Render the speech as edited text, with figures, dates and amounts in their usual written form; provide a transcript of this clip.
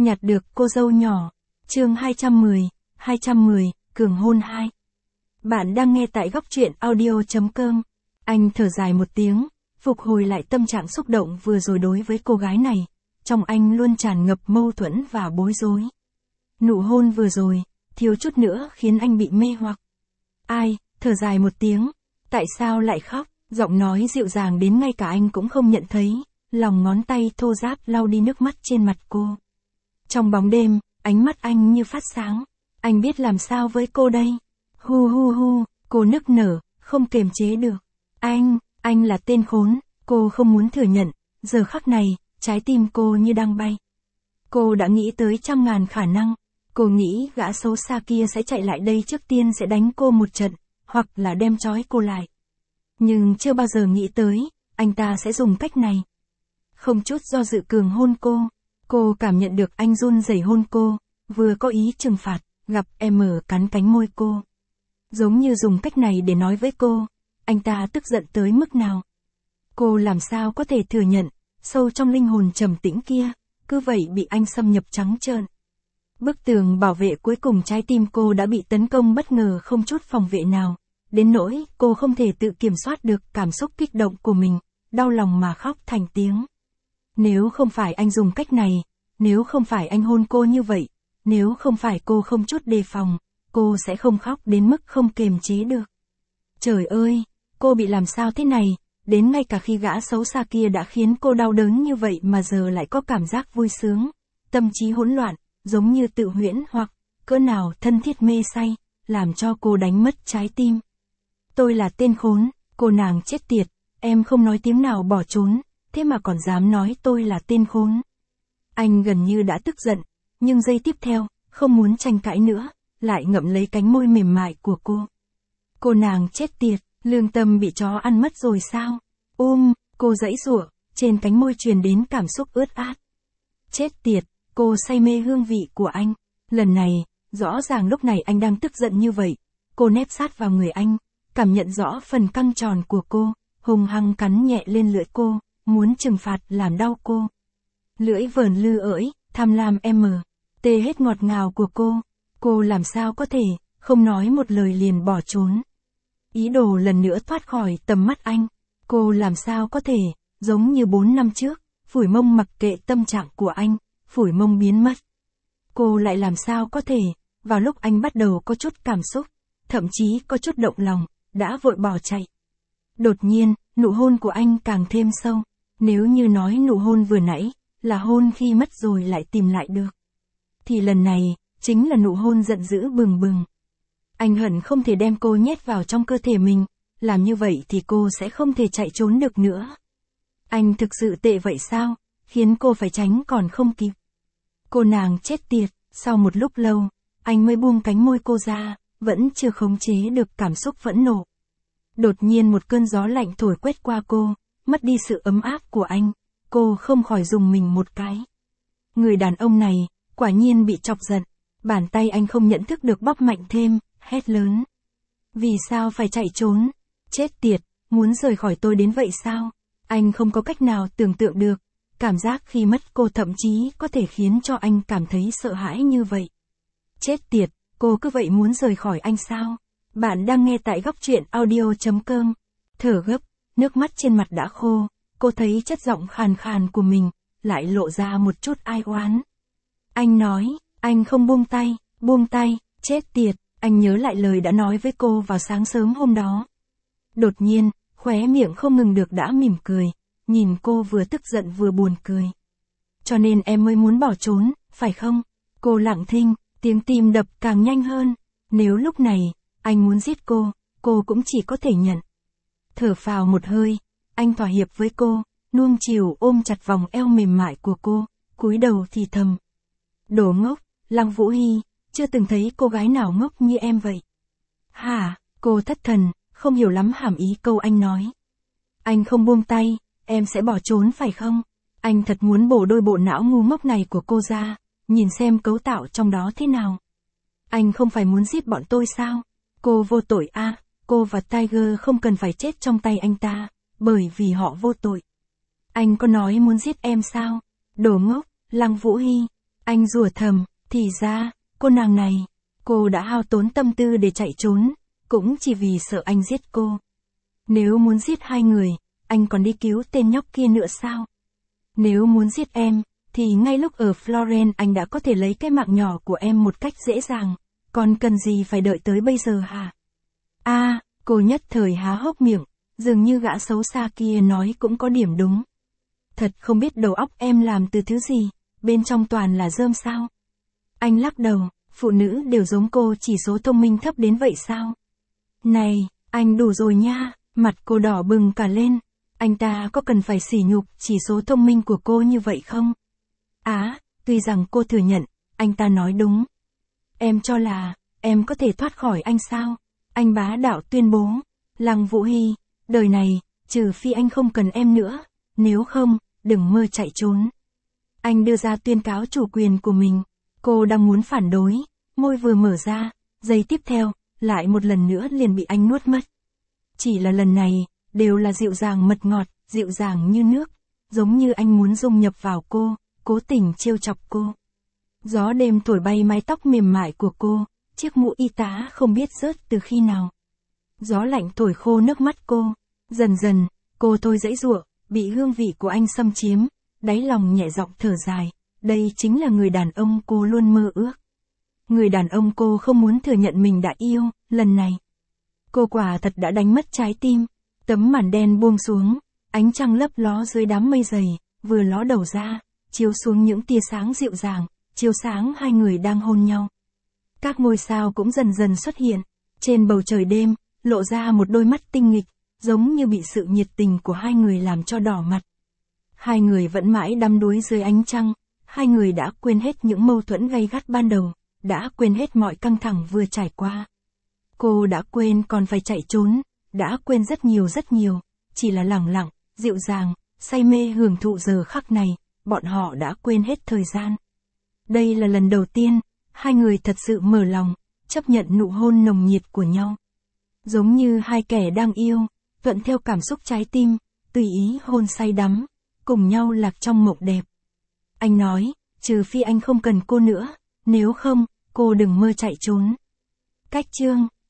Nhặt được cô dâu nhỏ. Chương 210, cường hôn 2. Bạn đang nghe tại góc truyện audio.com. Anh thở dài một tiếng, phục hồi lại tâm trạng xúc động vừa rồi đối với cô gái này. Trong anh luôn tràn ngập mâu thuẫn và bối rối. Nụ hôn vừa rồi, thiếu chút nữa khiến anh bị mê hoặc. Ai, thở dài một tiếng, tại sao lại khóc, giọng nói dịu dàng đến ngay cả anh cũng không nhận thấy, lòng ngón tay thô ráp lau đi nước mắt trên mặt cô. Trong bóng đêm, ánh mắt anh như phát sáng, anh biết làm sao với cô đây. Hu hu hu, cô nức nở, không kiềm chế được. Anh là tên khốn, cô không muốn thừa nhận, giờ khắc này, trái tim cô như đang bay. Cô đã nghĩ tới trăm ngàn khả năng, cô nghĩ gã xấu xa kia sẽ chạy lại đây trước tiên sẽ đánh cô một trận, hoặc là đem trói cô lại. Nhưng chưa bao giờ nghĩ tới, anh ta sẽ dùng cách này. Không chút do dự cường hôn cô cảm nhận được anh run rẩy hôn cô, vừa có ý trừng phạt, gặp em cắn cánh môi cô. Giống như dùng cách này để nói với cô, anh ta tức giận tới mức nào. Cô làm sao có thể thừa nhận, sâu trong linh hồn trầm tĩnh kia, cứ vậy bị anh xâm nhập trắng trợn. Bức tường bảo vệ cuối cùng trái tim cô đã bị tấn công bất ngờ không chút phòng vệ nào, đến nỗi cô không thể tự kiểm soát được cảm xúc kích động của mình, đau lòng mà khóc thành tiếng. Nếu không phải anh dùng cách này, nếu không phải anh hôn cô như vậy, nếu không phải cô không chút đề phòng, cô sẽ không khóc đến mức không kiềm chế được. Trời ơi, cô bị làm sao thế này, đến ngay cả khi gã xấu xa kia đã khiến cô đau đớn như vậy mà giờ lại có cảm giác vui sướng, tâm trí hỗn loạn, giống như tự huyễn hoặc cỡ nào thân thiết mê say, làm cho cô đánh mất trái tim. Tôi là tên khốn, cô nàng chết tiệt, em không nói tiếng nào bỏ trốn, thế mà còn dám nói tôi là tên khốn. Anh gần như đã tức giận, nhưng giây tiếp theo, không muốn tranh cãi nữa, lại ngậm lấy cánh môi mềm mại của cô. Cô nàng chết tiệt, lương tâm bị chó ăn mất rồi sao? Cô giãy giụa, trên cánh môi truyền đến cảm xúc ướt át. Chết tiệt, cô say mê hương vị của anh. Lần này, rõ ràng lúc này anh đang tức giận như vậy. Cô nép sát vào người anh, cảm nhận rõ phần căng tròn của cô, hung hăng cắn nhẹ lên lưỡi cô, muốn trừng phạt làm đau cô. Lưỡi vờn lư ỡi, tham lam tê hết ngọt ngào của cô làm sao có thể, không nói một lời liền bỏ trốn. Ý đồ lần nữa thoát khỏi tầm mắt anh, cô làm sao có thể, giống như 4 năm trước, phủi mông mặc kệ tâm trạng của anh, phủi mông biến mất. Cô lại làm sao có thể, vào lúc anh bắt đầu có chút cảm xúc, thậm chí có chút động lòng, đã vội bỏ chạy. Đột nhiên, nụ hôn của anh càng thêm sâu, nếu như nói nụ hôn vừa nãy, là hôn khi mất rồi lại tìm lại được. Thì lần này, chính là nụ hôn giận dữ bừng bừng. Anh hận không thể đem cô nhét vào trong cơ thể mình, làm như vậy thì cô sẽ không thể chạy trốn được nữa. Anh thực sự tệ vậy sao, khiến cô phải tránh còn không kịp. Cô nàng chết tiệt, sau một lúc lâu, anh mới buông cánh môi cô ra, vẫn chưa khống chế được cảm xúc phẫn nộ. Đột nhiên một cơn gió lạnh thổi quét qua cô, mất đi sự ấm áp của anh, cô không khỏi rùng mình một cái. Người đàn ông này, quả nhiên bị chọc giận, bàn tay anh không nhận thức được bóp mạnh thêm, hét lớn. Vì sao phải chạy trốn? Chết tiệt, muốn rời khỏi tôi đến vậy sao? Anh không có cách nào tưởng tượng được, cảm giác khi mất cô thậm chí có thể khiến cho anh cảm thấy sợ hãi như vậy. Chết tiệt, cô cứ vậy muốn rời khỏi anh sao? Bạn đang nghe tại góc truyện audio.com. Thở gấp, nước mắt trên mặt đã khô, cô thấy chất giọng khàn khàn của mình, lại lộ ra một chút ai oán. Anh nói, anh không buông tay, chết tiệt, anh nhớ lại lời đã nói với cô vào sáng sớm hôm đó. Đột nhiên, khóe miệng không ngừng được đã mỉm cười, nhìn cô vừa tức giận vừa buồn cười. Cho nên em mới muốn bỏ trốn, phải không? Cô lặng thinh, tiếng tim đập càng nhanh hơn. Nếu lúc này, anh muốn giết cô cũng chỉ có thể nhận. Thở phào một hơi, anh thỏa hiệp với cô, nuông chiều ôm chặt vòng eo mềm mại của cô, cúi đầu thì thầm. Đồ ngốc, Lăng Vũ Hy, chưa từng thấy cô gái nào ngốc như em vậy. Hả, cô thất thần, không hiểu lắm hàm ý câu anh nói. Anh không buông tay, em sẽ bỏ trốn phải không? Anh thật muốn bổ đôi bộ não ngu ngốc này của cô ra, nhìn xem cấu tạo trong đó thế nào. Anh không phải muốn giết bọn tôi sao? Cô vô tội à, cô và Tiger không cần phải chết trong tay anh ta, bởi vì họ vô tội. Anh có nói muốn giết em sao? Đồ ngốc, Lăng Vũ Hy, Anh rủa thầm, thì ra, cô nàng này, cô đã hao tốn tâm tư để chạy trốn, cũng chỉ vì sợ anh giết cô. Nếu muốn giết hai người, anh còn đi cứu tên nhóc kia nữa sao? Nếu muốn giết em, thì ngay lúc ở Florence anh đã có thể lấy cái mạng nhỏ của em một cách dễ dàng, còn cần gì phải đợi tới bây giờ hả? Cô nhất thời há hốc miệng, dường như gã xấu xa kia nói cũng có điểm đúng. Thật không biết đầu óc em làm từ thứ gì, bên trong toàn là rơm sao? Anh lắc đầu, phụ nữ đều giống cô chỉ số thông minh thấp đến vậy sao? Này, anh đủ rồi nha, mặt cô đỏ bừng cả lên. Anh ta có cần phải sỉ nhục chỉ số thông minh của cô như vậy không? Tuy rằng cô thừa nhận, anh ta nói đúng. Em cho là, em có thể thoát khỏi anh sao? Anh bá đạo tuyên bố. Lăng Vũ Hy, đời này, trừ phi anh không cần em nữa, nếu không, đừng mơ chạy trốn. Anh đưa ra tuyên cáo chủ quyền của mình. Cô đang muốn phản đối, môi vừa mở ra, giây tiếp theo, lại một lần nữa liền bị anh nuốt mất. Chỉ là lần này, đều là dịu dàng mật ngọt, dịu dàng như nước, giống như anh muốn dung nhập vào cô, cố tình trêu chọc cô. Gió đêm thổi bay mái tóc mềm mại của cô, chiếc mũ y tá không biết rớt từ khi nào. Gió lạnh thổi khô nước mắt cô, dần dần, cô thôi dãy giụa, bị hương vị của anh xâm chiếm, đáy lòng nhẹ giọng thở dài, đây chính là người đàn ông cô luôn mơ ước. Người đàn ông cô không muốn thừa nhận mình đã yêu, lần này. Cô quả thật đã đánh mất trái tim, tấm màn đen buông xuống, ánh trăng lấp ló dưới đám mây dày, vừa ló đầu ra, chiếu xuống những tia sáng dịu dàng, chiếu sáng hai người đang hôn nhau. Các ngôi sao cũng dần dần xuất hiện, trên bầu trời đêm, lộ ra một đôi mắt tinh nghịch, giống như bị sự nhiệt tình của hai người làm cho đỏ mặt. Hai người vẫn mãi đắm đuối dưới ánh trăng, hai người đã quên hết những mâu thuẫn gay gắt ban đầu, đã quên hết mọi căng thẳng vừa trải qua. Cô đã quên còn phải chạy trốn, đã quên rất nhiều, chỉ là lẳng lặng, dịu dàng, say mê hưởng thụ giờ khắc này, bọn họ đã quên hết thời gian. Đây là lần đầu tiên, hai người thật sự mở lòng, chấp nhận nụ hôn nồng nhiệt của nhau. Giống như hai kẻ đang yêu, thuận theo cảm xúc trái tim, tùy ý hôn say đắm, cùng nhau lạc trong mộng đẹp. Anh nói, trừ phi anh không cần cô nữa, nếu không, cô đừng mơ chạy trốn. Cách chương